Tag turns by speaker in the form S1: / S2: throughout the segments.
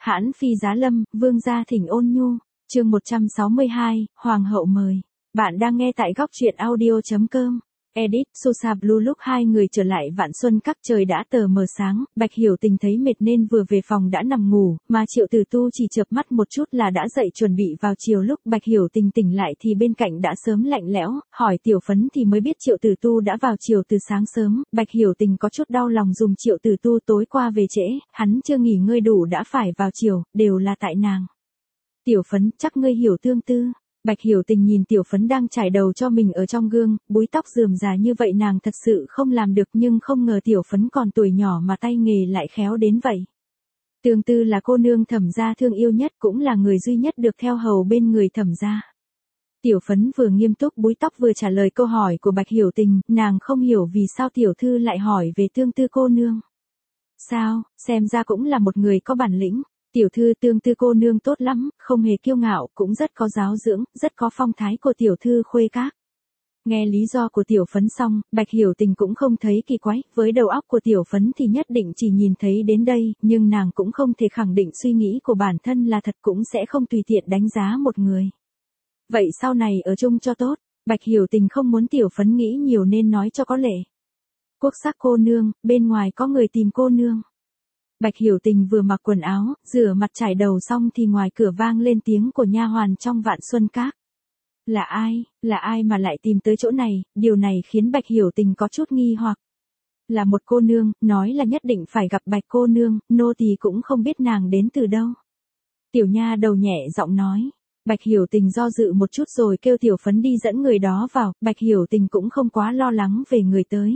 S1: Hãn phi giá lâm, vương gia thỉnh ôn nhu, chương 162, Hoàng hậu mời. Bạn đang nghe tại góc truyện audio.com. Edit, Sosa Blue. Lúc hai người trở lại Vạn Xuân Các trời đã tờ mờ sáng, Bạch Hiểu Tình thấy mệt nên vừa về phòng đã nằm ngủ, mà Triệu Tử Tu chỉ chợp mắt một chút là đã dậy chuẩn bị vào chiều. Lúc Bạch Hiểu Tình tỉnh lại thì bên cạnh đã sớm lạnh lẽo, hỏi Tiểu Phấn thì mới biết Triệu Tử Tu đã vào chiều từ sáng sớm. Bạch Hiểu Tình có chút đau lòng dùm Triệu Tử Tu tối qua về trễ, hắn chưa nghỉ ngơi đủ đã phải vào chiều, đều là tại nàng. Tiểu Phấn, chắc ngươi hiểu tương tư. Bạch Hiểu Tình nhìn Tiểu Phấn đang chải đầu cho mình ở trong gương, búi tóc rườm rà như vậy nàng thật sự không làm được, nhưng không ngờ Tiểu Phấn còn tuổi nhỏ mà tay nghề lại khéo đến vậy. Tương tư là cô nương Thẩm gia thương yêu nhất, cũng là người duy nhất được theo hầu bên người Thẩm gia. Tiểu Phấn vừa nghiêm túc búi tóc vừa trả lời câu hỏi của Bạch Hiểu Tình, nàng không hiểu vì sao tiểu thư lại hỏi về tương tư cô nương. Sao, xem ra cũng là một người có bản lĩnh. Tiểu thư tương tư cô nương tốt lắm, không hề kiêu ngạo, cũng rất có giáo dưỡng, rất có phong thái của tiểu thư khuê các. Nghe lý do của Tiểu Phấn xong, Bạch Hiểu Tình cũng không thấy kỳ quái, với đầu óc của Tiểu Phấn thì nhất định chỉ nhìn thấy đến đây, nhưng nàng cũng không thể khẳng định suy nghĩ của bản thân là thật, cũng sẽ không tùy tiện đánh giá một người. Vậy sau này ở chung cho tốt, Bạch Hiểu Tình không muốn Tiểu Phấn nghĩ nhiều nên nói cho có lệ. Quốc sắc cô nương, bên ngoài có người tìm cô nương. Bạch Hiểu Tình vừa mặc quần áo, rửa mặt trải đầu xong thì ngoài cửa vang lên tiếng của nha hoàn trong Vạn Xuân Các. Là ai mà lại tìm tới chỗ này, điều này khiến Bạch Hiểu Tình có chút nghi hoặc. Là một cô nương, nói là nhất định phải gặp Bạch cô nương, nô tỳ cũng không biết nàng đến từ đâu. Tiểu nha đầu nhẹ giọng nói. Bạch Hiểu Tình do dự một chút rồi kêu Tiểu Phấn đi dẫn người đó vào, Bạch Hiểu Tình cũng không quá lo lắng về người tới.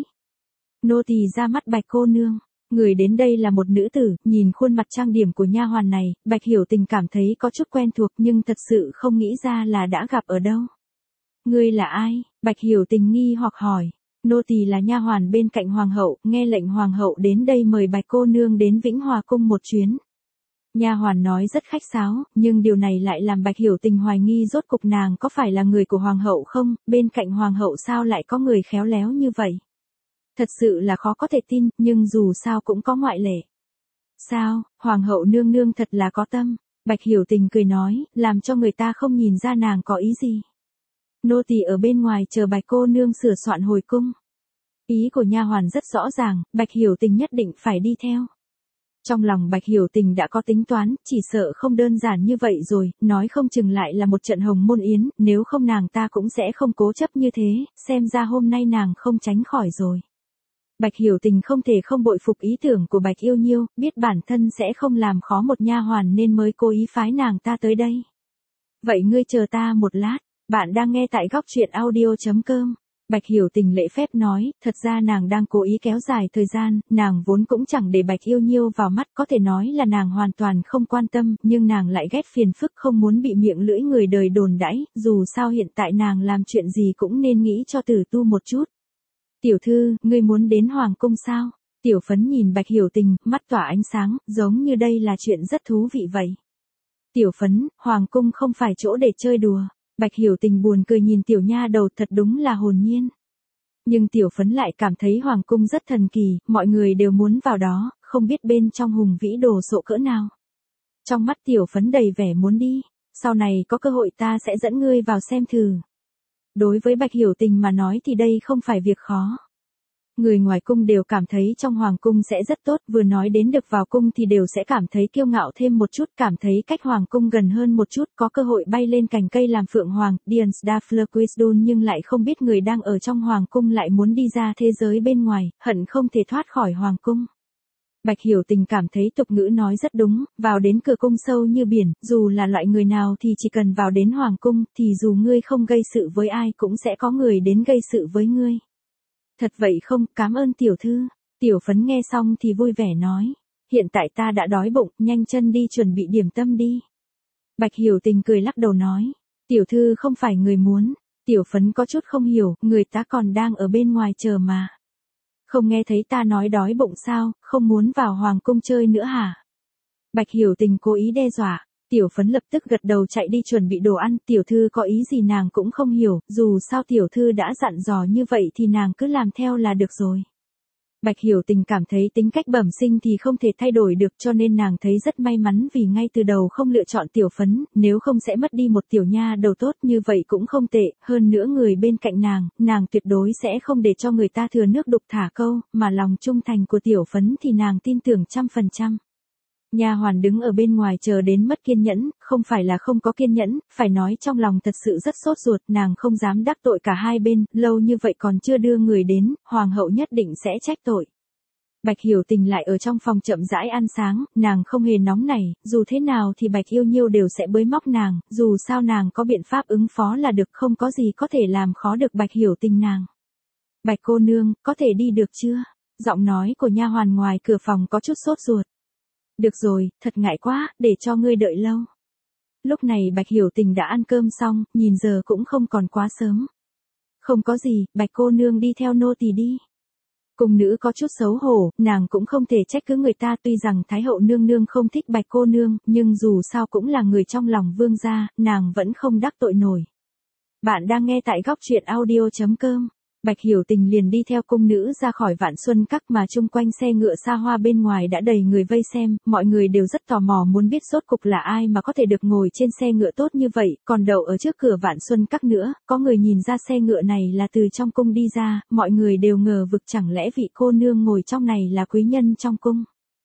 S1: Nô tỳ ra mắt Bạch cô nương. Người đến đây là một nữ tử, nhìn khuôn mặt trang điểm của nha hoàn này, Bạch Hiểu Tình cảm thấy có chút quen thuộc nhưng thật sự không nghĩ ra là đã gặp ở đâu. Ngươi là ai? Bạch Hiểu Tình nghi hoặc hỏi. Nô tỳ là nha hoàn bên cạnh hoàng hậu, nghe lệnh hoàng hậu đến đây mời Bạch cô nương đến Vĩnh Hòa cung một chuyến. Nha hoàn nói rất khách sáo, nhưng điều này lại làm Bạch Hiểu Tình hoài nghi rốt cục nàng có phải là người của hoàng hậu không, bên cạnh hoàng hậu sao lại có người khéo léo như vậy. Thật sự là khó có thể tin, nhưng dù sao cũng có ngoại lệ. Sao, Hoàng hậu nương nương thật là có tâm. Bạch Hiểu Tình cười nói, làm cho người ta không nhìn ra nàng có ý gì. Nô tỳ ở bên ngoài chờ Bạch cô nương sửa soạn hồi cung. Ý của nha hoàn rất rõ ràng, Bạch Hiểu Tình nhất định phải đi theo. Trong lòng Bạch Hiểu Tình đã có tính toán, chỉ sợ không đơn giản như vậy rồi, nói không chừng lại là một trận hồng môn yến, nếu không nàng ta cũng sẽ không cố chấp như thế, xem ra hôm nay nàng không tránh khỏi rồi. Bạch Hiểu Tình không thể không bội phục ý tưởng của Bạch Yêu Nhiêu, biết bản thân sẽ không làm khó một nha hoàn nên mới cố ý phái nàng ta tới đây. Vậy ngươi chờ ta một lát, bạn đang nghe tại góc truyện audio.com. Bạch Hiểu Tình lễ phép nói, thật ra nàng đang cố ý kéo dài thời gian, nàng vốn cũng chẳng để Bạch Yêu Nhiêu vào mắt, có thể nói là nàng hoàn toàn không quan tâm, nhưng nàng lại ghét phiền phức không muốn bị miệng lưỡi người đời đồn đãi, dù sao hiện tại nàng làm chuyện gì cũng nên nghĩ cho Tử Tu một chút. Tiểu thư, ngươi muốn đến Hoàng cung sao? Tiểu Phấn nhìn Bạch Hiểu Tình, mắt tỏa ánh sáng, giống như đây là chuyện rất thú vị vậy. Tiểu Phấn, Hoàng cung không phải chỗ để chơi đùa. Bạch Hiểu Tình buồn cười nhìn tiểu nha đầu, thật đúng là hồn nhiên. Nhưng Tiểu Phấn lại cảm thấy Hoàng cung rất thần kỳ, mọi người đều muốn vào đó, không biết bên trong hùng vĩ đồ sộ cỡ nào. Trong mắt Tiểu Phấn đầy vẻ muốn đi, sau này có cơ hội ta sẽ dẫn ngươi vào xem thử. Đối với Bạch Hiểu Tình mà nói thì đây không phải việc khó. Người ngoài cung đều cảm thấy trong hoàng cung sẽ rất tốt, vừa nói đến được vào cung thì đều sẽ cảm thấy kiêu ngạo thêm một chút, cảm thấy cách hoàng cung gần hơn một chút, có cơ hội bay lên cành cây làm phượng hoàng, Dians da Fleur, nhưng lại không biết người đang ở trong hoàng cung lại muốn đi ra thế giới bên ngoài, hận không thể thoát khỏi hoàng cung. Bạch Hiểu Tình cảm thấy tục ngữ nói rất đúng, vào đến cửa cung sâu như biển, dù là loại người nào thì chỉ cần vào đến hoàng cung, thì dù ngươi không gây sự với ai cũng sẽ có người đến gây sự với ngươi. Thật vậy không, cảm ơn tiểu thư. Tiểu Phấn nghe xong thì vui vẻ nói, hiện tại ta đã đói bụng, nhanh chân đi chuẩn bị điểm tâm đi. Bạch Hiểu Tình cười lắc đầu nói, tiểu thư không phải người muốn. Tiểu Phấn có chút không hiểu, người ta còn đang ở bên ngoài chờ mà. Không nghe thấy ta nói đói bụng sao, không muốn vào hoàng cung chơi nữa hả? Bạch Hiểu Tình cố ý đe dọa. Tiểu Phấn lập tức gật đầu chạy đi chuẩn bị đồ ăn, tiểu thư có ý gì nàng cũng không hiểu, dù sao tiểu thư đã dặn dò như vậy thì nàng cứ làm theo là được rồi. Bạch Hiểu Tình cảm thấy tính cách bẩm sinh thì không thể thay đổi được, cho nên nàng thấy rất may mắn vì ngay từ đầu không lựa chọn Tiểu Phấn, nếu không sẽ mất đi một tiểu nha đầu tốt như vậy cũng không tệ, hơn nữa người bên cạnh nàng tuyệt đối sẽ không để cho người ta thừa nước đục thả câu, mà lòng trung thành của Tiểu Phấn thì nàng tin tưởng 100%. Nha hoàn đứng ở bên ngoài chờ đến mất kiên nhẫn, không phải là không có kiên nhẫn, phải nói trong lòng thật sự rất sốt ruột, nàng không dám đắc tội cả hai bên, lâu như vậy còn chưa đưa người đến, hoàng hậu nhất định sẽ trách tội. Bạch Hiểu Tình lại ở trong phòng chậm rãi ăn sáng, nàng không hề nóng nảy, dù thế nào thì Bạch Yêu Nhiêu đều sẽ bới móc nàng, dù sao nàng có biện pháp ứng phó là được, không có gì có thể làm khó được Bạch Hiểu Tình nàng. Bạch cô nương, có thể đi được chưa? Giọng nói của nha hoàn ngoài cửa phòng có chút sốt ruột. Được rồi, thật ngại quá, để cho ngươi đợi lâu. Lúc này Bạch Hiểu Tình đã ăn cơm xong, nhìn giờ cũng không còn quá sớm. Không có gì, Bạch cô nương đi theo nô tỳ đi. Cung nữ có chút xấu hổ, nàng cũng không thể trách cứ người ta, tuy rằng Thái hậu nương nương không thích Bạch cô nương, nhưng dù sao cũng là người trong lòng vương gia, nàng vẫn không đắc tội nổi. Bạn đang nghe tại góc truyện audio.com. Bạch Hiểu Tình liền đi theo cung nữ ra khỏi Vạn Xuân Các, mà chung quanh xe ngựa xa hoa bên ngoài đã đầy người vây xem, mọi người đều rất tò mò muốn biết rốt cục là ai mà có thể được ngồi trên xe ngựa tốt như vậy, còn đậu ở trước cửa Vạn Xuân Các nữa, có người nhìn ra xe ngựa này là từ trong cung đi ra, mọi người đều ngờ vực chẳng lẽ vị cô nương ngồi trong này là quý nhân trong cung.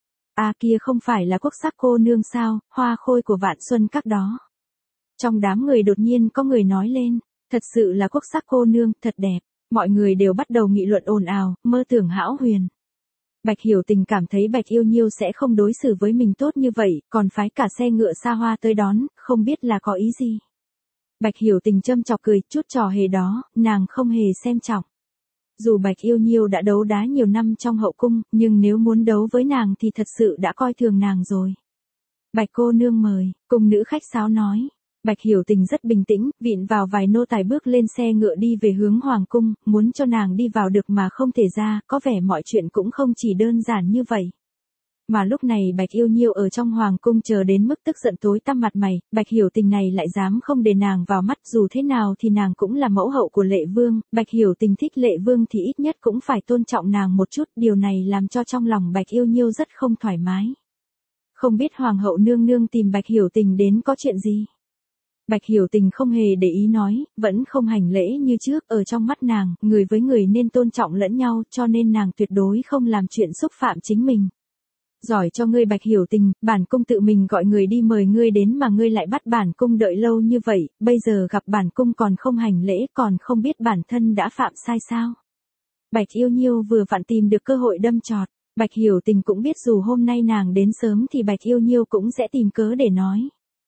S1: À kia không phải là Quốc sắc cô nương sao, hoa khôi của Vạn Xuân Các đó. Trong đám người đột nhiên có người nói lên, thật sự là Quốc sắc cô nương, thật đẹp. Mọi người đều bắt đầu nghị luận ồn ào, mơ tưởng hão huyền. Bạch Hiểu Tình cảm thấy Bạch Yêu Nhiêu sẽ không đối xử với mình tốt như vậy, còn phái cả xe ngựa xa hoa tới đón, không biết là có ý gì. Bạch Hiểu Tình châm chọc cười, chút trò hề đó, nàng không hề xem trọng. Dù Bạch Yêu Nhiêu đã đấu đá nhiều năm trong hậu cung, nhưng nếu muốn đấu với nàng thì thật sự đã coi thường nàng rồi. Bạch cô nương mời, cung nữ khách sáo nói. Bạch Hiểu Tình rất bình tĩnh, vịn vào vài nô tài bước lên xe ngựa đi về hướng hoàng cung, muốn cho nàng đi vào được mà không thể ra, có vẻ mọi chuyện cũng không chỉ đơn giản như vậy. Mà lúc này Bạch Yêu Nhiêu ở trong hoàng cung chờ đến mức tức giận tối tăm mặt mày, Bạch Hiểu Tình này lại dám không để nàng vào mắt, dù thế nào thì nàng cũng là mẫu hậu của Lệ Vương, Bạch Hiểu Tình thích Lệ Vương thì ít nhất cũng phải tôn trọng nàng một chút, điều này làm cho trong lòng Bạch Yêu Nhiêu rất không thoải mái. Không biết hoàng hậu nương nương tìm Bạch Hiểu Tình đến có chuyện gì? Bạch Hiểu Tình không hề để ý nói, vẫn không hành lễ như trước, ở trong mắt nàng, người với người nên tôn trọng lẫn nhau, cho nên nàng tuyệt đối không làm chuyện xúc phạm chính mình. Giỏi cho ngươi Bạch Hiểu Tình, bản cung tự mình gọi người đi mời ngươi đến mà ngươi lại bắt bản cung đợi lâu như vậy, bây giờ gặp bản cung còn không hành lễ, còn không biết bản thân đã phạm sai sao. Bạch Yêu Nhiêu vừa vặn tìm được cơ hội đâm chọt, Bạch Hiểu Tình cũng biết dù hôm nay nàng đến sớm thì Bạch Yêu Nhiêu cũng sẽ tìm cớ để nói.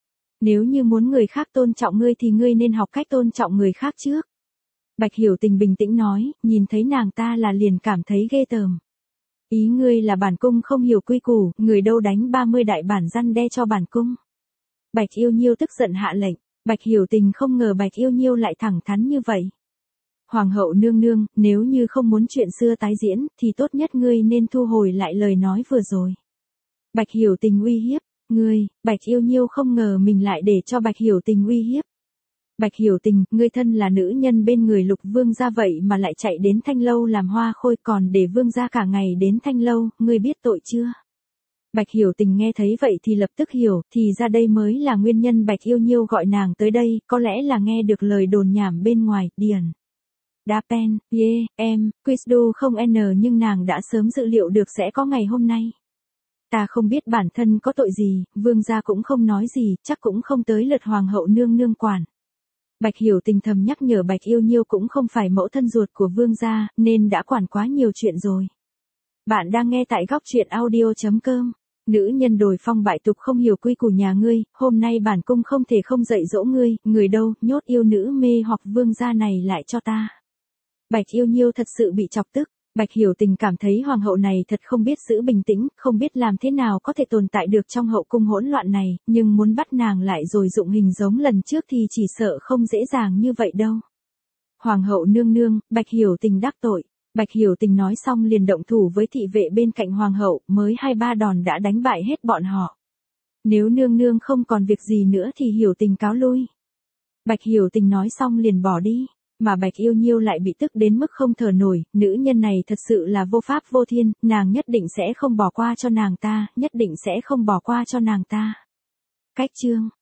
S1: Nếu như muốn người khác tôn trọng ngươi thì ngươi nên học cách tôn trọng người khác trước. Bạch Hiểu Tình bình tĩnh nói, nhìn thấy nàng ta là liền cảm thấy ghê tởm. Ý ngươi là bản cung không hiểu quy củ, người đâu đánh 30 đại bản răn đe cho bản cung. Bạch Yêu Nhiêu tức giận hạ lệnh, Bạch Hiểu Tình không ngờ Bạch Yêu Nhiêu lại thẳng thắn như vậy. Hoàng hậu nương nương, nếu như không muốn chuyện xưa tái diễn, thì tốt nhất ngươi nên thu hồi lại lời nói vừa rồi. Bạch Hiểu Tình uy hiếp. Ngươi, Bạch Yêu Nhiêu không ngờ mình lại để cho Bạch Hiểu Tình uy hiếp. Bạch Hiểu Tình, ngươi thân là nữ nhân bên người Lục vương gia vậy mà lại chạy đến Thanh lâu làm hoa khôi, còn để vương gia cả ngày đến Thanh lâu, ngươi biết tội chưa? Bạch Hiểu Tình nghe thấy vậy thì lập tức hiểu, thì ra đây mới là nguyên nhân Bạch Yêu Nhiêu gọi nàng tới đây, có lẽ là nghe được lời đồn nhảm bên ngoài, điền. Dapen, Quizdu không n nhưng nàng đã sớm dự liệu được sẽ có ngày hôm nay. Ta không biết bản thân có tội gì, vương gia cũng không nói gì, chắc cũng không tới lượt hoàng hậu nương nương quản. Bạch Hiểu Tình thầm nhắc nhở Bạch Yêu Nhiêu cũng không phải mẫu thân ruột của vương gia, nên đã quản quá nhiều chuyện rồi. Bạn đang nghe tại góc truyện audio.com. Nữ nhân đồi phong bại tục không hiểu quy củ nhà ngươi, hôm nay bản cung không thể không dạy dỗ ngươi, người đâu, nhốt yêu nữ mê hoặc vương gia này lại cho ta. Bạch Yêu Nhiêu thật sự bị chọc tức. Bạch Hiểu Tình cảm thấy hoàng hậu này thật không biết giữ bình tĩnh, không biết làm thế nào có thể tồn tại được trong hậu cung hỗn loạn này, nhưng muốn bắt nàng lại rồi dụng hình giống lần trước thì chỉ sợ không dễ dàng như vậy đâu. Hoàng hậu nương nương, Bạch Hiểu Tình đắc tội. Bạch Hiểu Tình nói xong liền động thủ với thị vệ bên cạnh hoàng hậu, mới 2-3 đòn đã đánh bại hết bọn họ. Nếu nương nương không còn việc gì nữa thì Hiểu Tình cáo lui. Bạch Hiểu Tình nói xong liền bỏ đi. mà Bạch Yêu Nhiêu lại bị tức đến mức không thở nổi, nữ nhân này thật sự là vô pháp vô thiên, nàng nhất định sẽ không bỏ qua cho nàng ta, nhất định sẽ không bỏ qua cho nàng ta. Cách chương